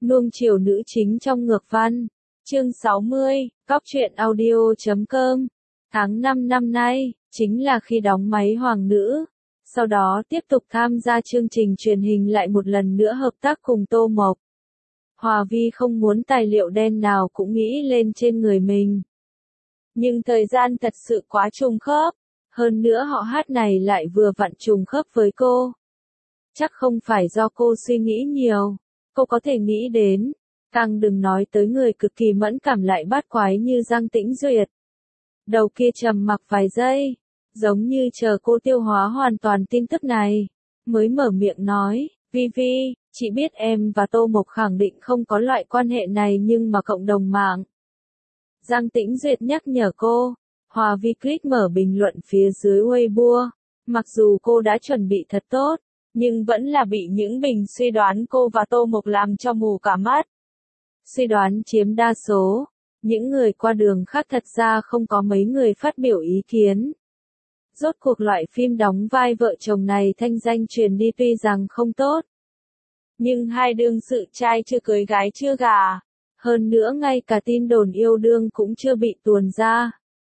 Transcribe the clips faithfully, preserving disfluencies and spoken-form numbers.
Nuông chiều nữ chính trong ngược văn. Chương sáu mươi, Cóc truyện audio chấm com. Tháng năm năm nay, chính là khi đóng máy Hoàng nữ. Sau đó tiếp tục tham gia chương trình truyền hình lại một lần nữa hợp tác cùng Tô Mộc. Hòa Vi không muốn tài liệu đen nào cũng nghĩ lên trên người mình. Nhưng thời gian thật sự quá trùng khớp. Hơn nữa họ hát này lại vừa vặn trùng khớp với cô. Chắc không phải do cô suy nghĩ nhiều. Cô có thể nghĩ đến. Càng đừng nói tới người cực kỳ mẫn cảm lại bát quái như Giang Tĩnh Duyệt. Đầu kia trầm mặc vài giây. Giống như chờ cô tiêu hóa hoàn toàn tin tức này. Mới mở miệng nói, Vi Vi, chị biết em và Tô Mộc khẳng định không có loại quan hệ này nhưng mà cộng đồng mạng. Giang Tĩnh Duyệt nhắc nhở cô. Hòa Vi click mở bình luận phía dưới Weibo. Mặc dù cô đã chuẩn bị thật tốt, nhưng vẫn là bị những bình suy đoán cô và Tô Mộc làm cho mù cả mắt. Suy đoán chiếm đa số. Những người qua đường khác thật ra không có mấy người phát biểu ý kiến. Rốt cuộc loại phim đóng vai vợ chồng này thanh danh truyền đi tuy rằng không tốt. Nhưng hai đương sự trai chưa cưới gái chưa gả. Hơn nữa ngay cả tin đồn yêu đương cũng chưa bị tuồn ra.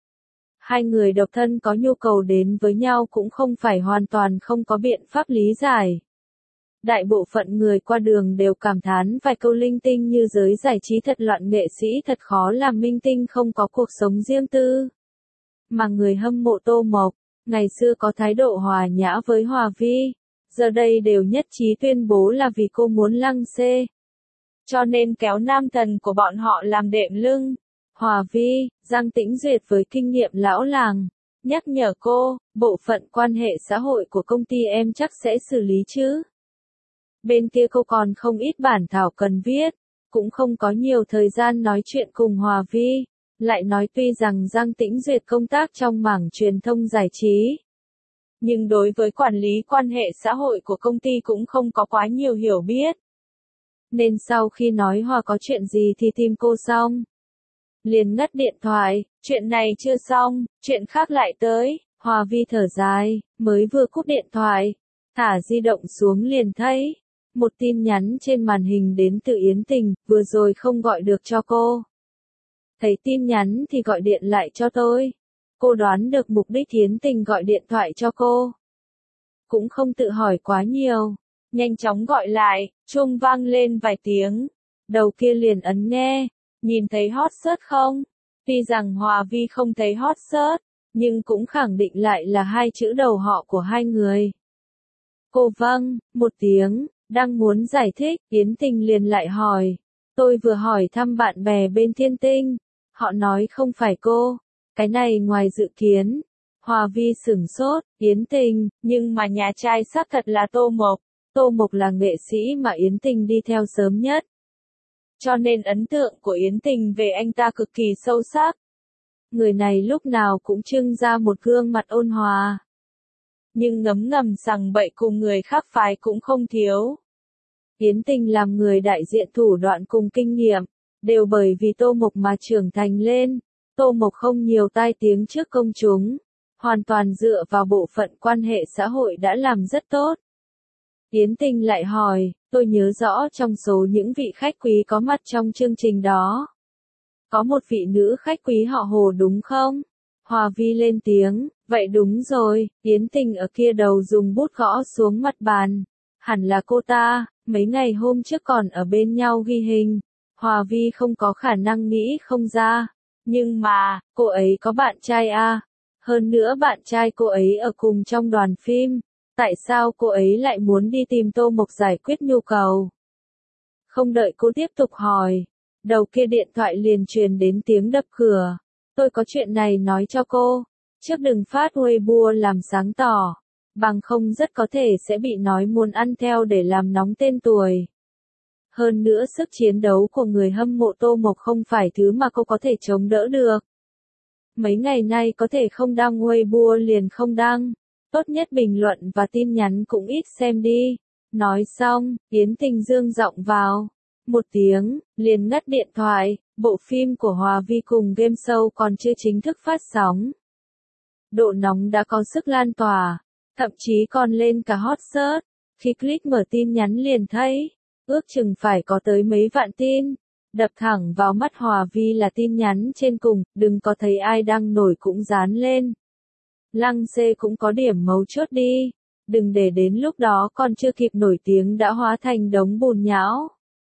Hai người độc thân có nhu cầu đến với nhau cũng không phải hoàn toàn không có biện pháp lý giải. Đại bộ phận người qua đường đều cảm thán vài câu linh tinh như giới giải trí thật loạn, nghệ sĩ thật khó làm minh tinh không có cuộc sống riêng tư. Mà người hâm mộ Tô Mộc, ngày xưa có thái độ hòa nhã với Hòa Vi, giờ đây đều nhất trí tuyên bố là vì cô muốn lăng xê. Cho nên kéo nam thần của bọn họ làm đệm lưng. Hòa Vi, Giang Tĩnh Duyệt với kinh nghiệm lão làng, nhắc nhở cô, bộ phận quan hệ xã hội của công ty em chắc sẽ xử lý chứ. Bên kia cô còn không ít bản thảo cần viết, cũng không có nhiều thời gian nói chuyện cùng Hòa Vi, lại nói tuy rằng Giang Tĩnh Duyệt công tác trong mảng truyền thông giải trí. Nhưng đối với quản lý quan hệ xã hội của công ty cũng không có quá nhiều hiểu biết. Nên sau khi nói Hòa có chuyện gì thì tìm cô xong. Liền ngắt điện thoại, chuyện này chưa xong, chuyện khác lại tới, Hòa Vi thở dài, mới vừa cúp điện thoại, thả di động xuống liền thấy. Một tin nhắn trên màn hình đến từ Yến Tình, vừa rồi không gọi được cho cô. Thấy tin nhắn thì gọi điện lại cho tôi. Cô đoán được mục đích Yến Tình gọi điện thoại cho cô. Cũng không tự hỏi quá nhiều. Nhanh chóng gọi lại, chuông vang lên vài tiếng. Đầu kia liền ấn nghe. Nhìn thấy hot search không? Tuy rằng Hòa Vi không thấy hot search, nhưng cũng khẳng định lại là hai chữ đầu họ của hai người. Cô vâng, một tiếng. Đang muốn giải thích, Yến Tình liền lại hỏi. Tôi vừa hỏi thăm bạn bè bên Thiên Tinh. Họ nói không phải cô. Cái này ngoài dự kiến. Hòa Vi sửng sốt, Yến Tình, nhưng mà nhà trai xác thật là Tô Mộc. Tô Mộc là nghệ sĩ mà Yến Tình đi theo sớm nhất. Cho nên ấn tượng của Yến Tình về anh ta cực kỳ sâu sắc. Người này lúc nào cũng trưng ra một gương mặt ôn hòa. Nhưng ngấm ngầm sằng bậy cùng người khác phái cũng không thiếu. Yến Tình làm người đại diện thủ đoạn cùng kinh nghiệm, đều bởi vì Tô Mộc mà trưởng thành lên. Tô Mộc không nhiều tai tiếng trước công chúng, hoàn toàn dựa vào bộ phận quan hệ xã hội đã làm rất tốt. Yến Tình lại hỏi, tôi nhớ rõ trong số những vị khách quý có mặt trong chương trình đó. Có một vị nữ khách quý họ Hồ đúng không? Hòa Vi lên tiếng, vậy đúng rồi, Yến Tình ở kia đầu dùng bút gõ xuống mặt bàn. Hẳn là cô ta, mấy ngày hôm trước còn ở bên nhau ghi hình. Hòa Vi không có khả năng nghĩ không ra. Nhưng mà, cô ấy có bạn trai à? Hơn nữa bạn trai cô ấy ở cùng trong đoàn phim. Tại sao cô ấy lại muốn đi tìm Tô Mộc giải quyết nhu cầu? Không đợi cô tiếp tục hỏi. Đầu kia điện thoại liền truyền đến tiếng đập cửa. Tôi có chuyện này nói cho cô. Trước đừng phát Weibo làm sáng tỏ. Bằng không rất có thể sẽ bị nói muốn ăn theo để làm nóng tên tuổi. Hơn nữa sức chiến đấu của người hâm mộ Tô Mộc không phải thứ mà cô có thể chống đỡ được. Mấy ngày nay có thể không đăng Weibo liền không đăng. Tốt nhất bình luận và tin nhắn cũng ít xem đi. Nói xong, Yến Tình dương giọng vào. Một tiếng, liền ngắt điện thoại. Bộ phim của Hòa Vi cùng game show còn chưa chính thức phát sóng. Độ nóng đã có sức lan tỏa. Thậm chí còn lên cả hot search. Khi click mở tin nhắn liền thấy. ước chừng phải có tới mấy vạn tin. Đập thẳng vào mắt Hòa Vi là tin nhắn trên cùng, đừng có thấy ai đăng nổi cũng dán lên. Lăng xê cũng có điểm mấu chốt đi, đừng để đến lúc đó còn chưa kịp nổi tiếng đã hóa thành đống bùn nhão.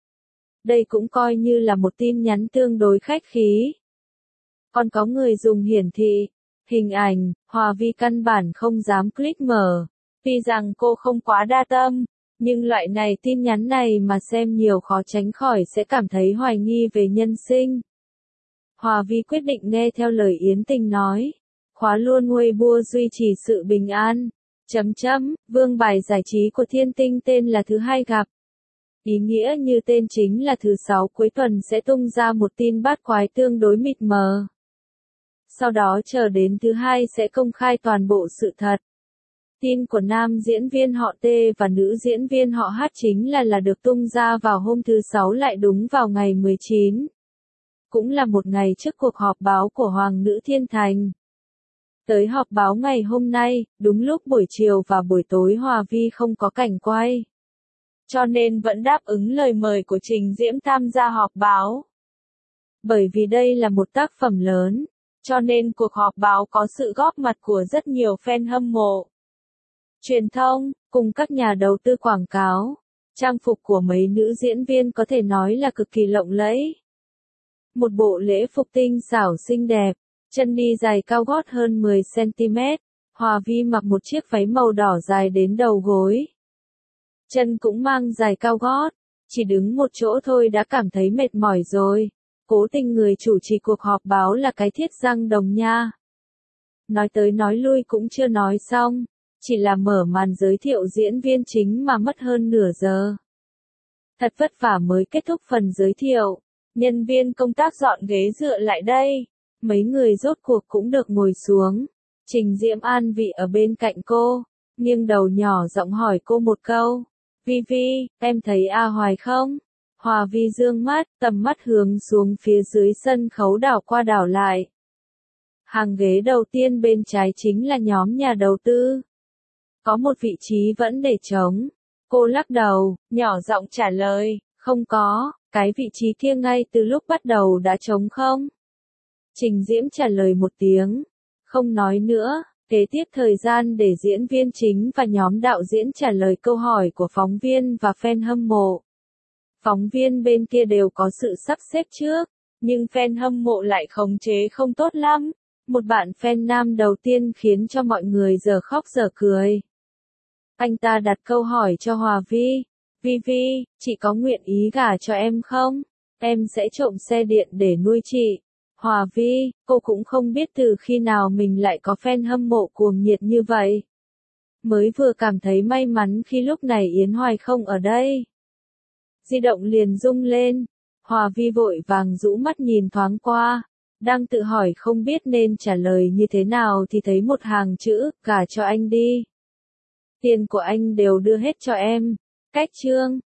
Đây cũng coi như là một tin nhắn tương đối khách khí. Còn có người dùng hiển thị, hình ảnh, Hòa Vi căn bản không dám click mở, tuy rằng cô không quá đa tâm, nhưng loại này tin nhắn này mà xem nhiều khó tránh khỏi sẽ cảm thấy hoài nghi về nhân sinh. Hòa Vi quyết định nghe theo lời Yến Tình nói, khóa luôn Weibo duy trì sự bình an. Chấm chấm, vương bài giải trí của Thiên Tinh tên là thứ hai gặp. Ý nghĩa như tên chính là thứ sáu cuối tuần sẽ tung ra một tin bát quái tương đối mịt mờ. Sau đó chờ đến thứ hai sẽ công khai toàn bộ sự thật. Tin của nam diễn viên họ T và nữ diễn viên họ H chính là là được tung ra vào hôm thứ sáu lại đúng vào ngày mười chín. Cũng là một ngày trước cuộc họp báo của Hoàng nữ Thiên Thành. Tới họp báo ngày hôm nay, đúng lúc buổi chiều và buổi tối Hòa Vi không có cảnh quay. Cho nên vẫn đáp ứng lời mời của Trình Diễm tham gia họp báo. Bởi vì đây là một tác phẩm lớn, cho nên cuộc họp báo có sự góp mặt của rất nhiều fan hâm mộ, truyền thông, cùng các nhà đầu tư quảng cáo. Trang phục của mấy nữ diễn viên có thể nói là cực kỳ lộng lẫy. Một bộ lễ phục tinh xảo xinh đẹp, chân đi dài cao gót hơn mười xăng ti mét, Hòa Vi mặc một chiếc váy màu đỏ dài đến đầu gối. Chân cũng mang dài cao gót, chỉ đứng một chỗ thôi đã cảm thấy mệt mỏi rồi. Cố tình người chủ trì cuộc họp báo là cái Thiết Giang Đồng nha. Nói tới nói lui cũng chưa nói xong, chỉ là mở màn giới thiệu diễn viên chính mà mất hơn nửa giờ. Thật vất vả mới kết thúc phần giới thiệu, nhân viên công tác dọn ghế dựa lại đây, mấy người rốt cuộc cũng được ngồi xuống. Trình Diễm an vị ở bên cạnh cô, nghiêng đầu nhỏ giọng hỏi cô một câu. Vi Vi, em thấy A Hoài không? Hòa Vi dương mắt, tầm mắt hướng xuống phía dưới sân khấu đảo qua đảo lại. Hàng ghế đầu tiên bên trái chính là nhóm nhà đầu tư. Có một vị trí vẫn để trống. Cô lắc đầu, nhỏ giọng trả lời, không có, cái vị trí kia ngay từ lúc bắt đầu đã trống không? Trình Diễm trả lời một tiếng, không nói nữa. Kế tiếp thời gian để diễn viên chính và nhóm đạo diễn trả lời câu hỏi của phóng viên và fan hâm mộ. Phóng viên bên kia đều có sự sắp xếp trước, nhưng fan hâm mộ lại khống chế không tốt lắm. Một bạn fan nam đầu tiên khiến cho mọi người giờ khóc giờ cười. Anh ta đặt câu hỏi cho Hòa Vi. Vi Vi, chị có nguyện ý gả cho em không? Em sẽ trộm xe điện để nuôi chị. Hòa Vi, cô cũng không biết từ khi nào mình lại có fan hâm mộ cuồng nhiệt như vậy. Mới vừa cảm thấy may mắn khi lúc này Yến Hoài không ở đây. Di động liền rung lên. Hòa Vi vội vàng rũ mắt nhìn thoáng qua. Đang tự hỏi không biết nên trả lời như thế nào thì thấy một hàng chữ, gả cho anh đi. Tiền của anh đều đưa hết cho em. Cách chương.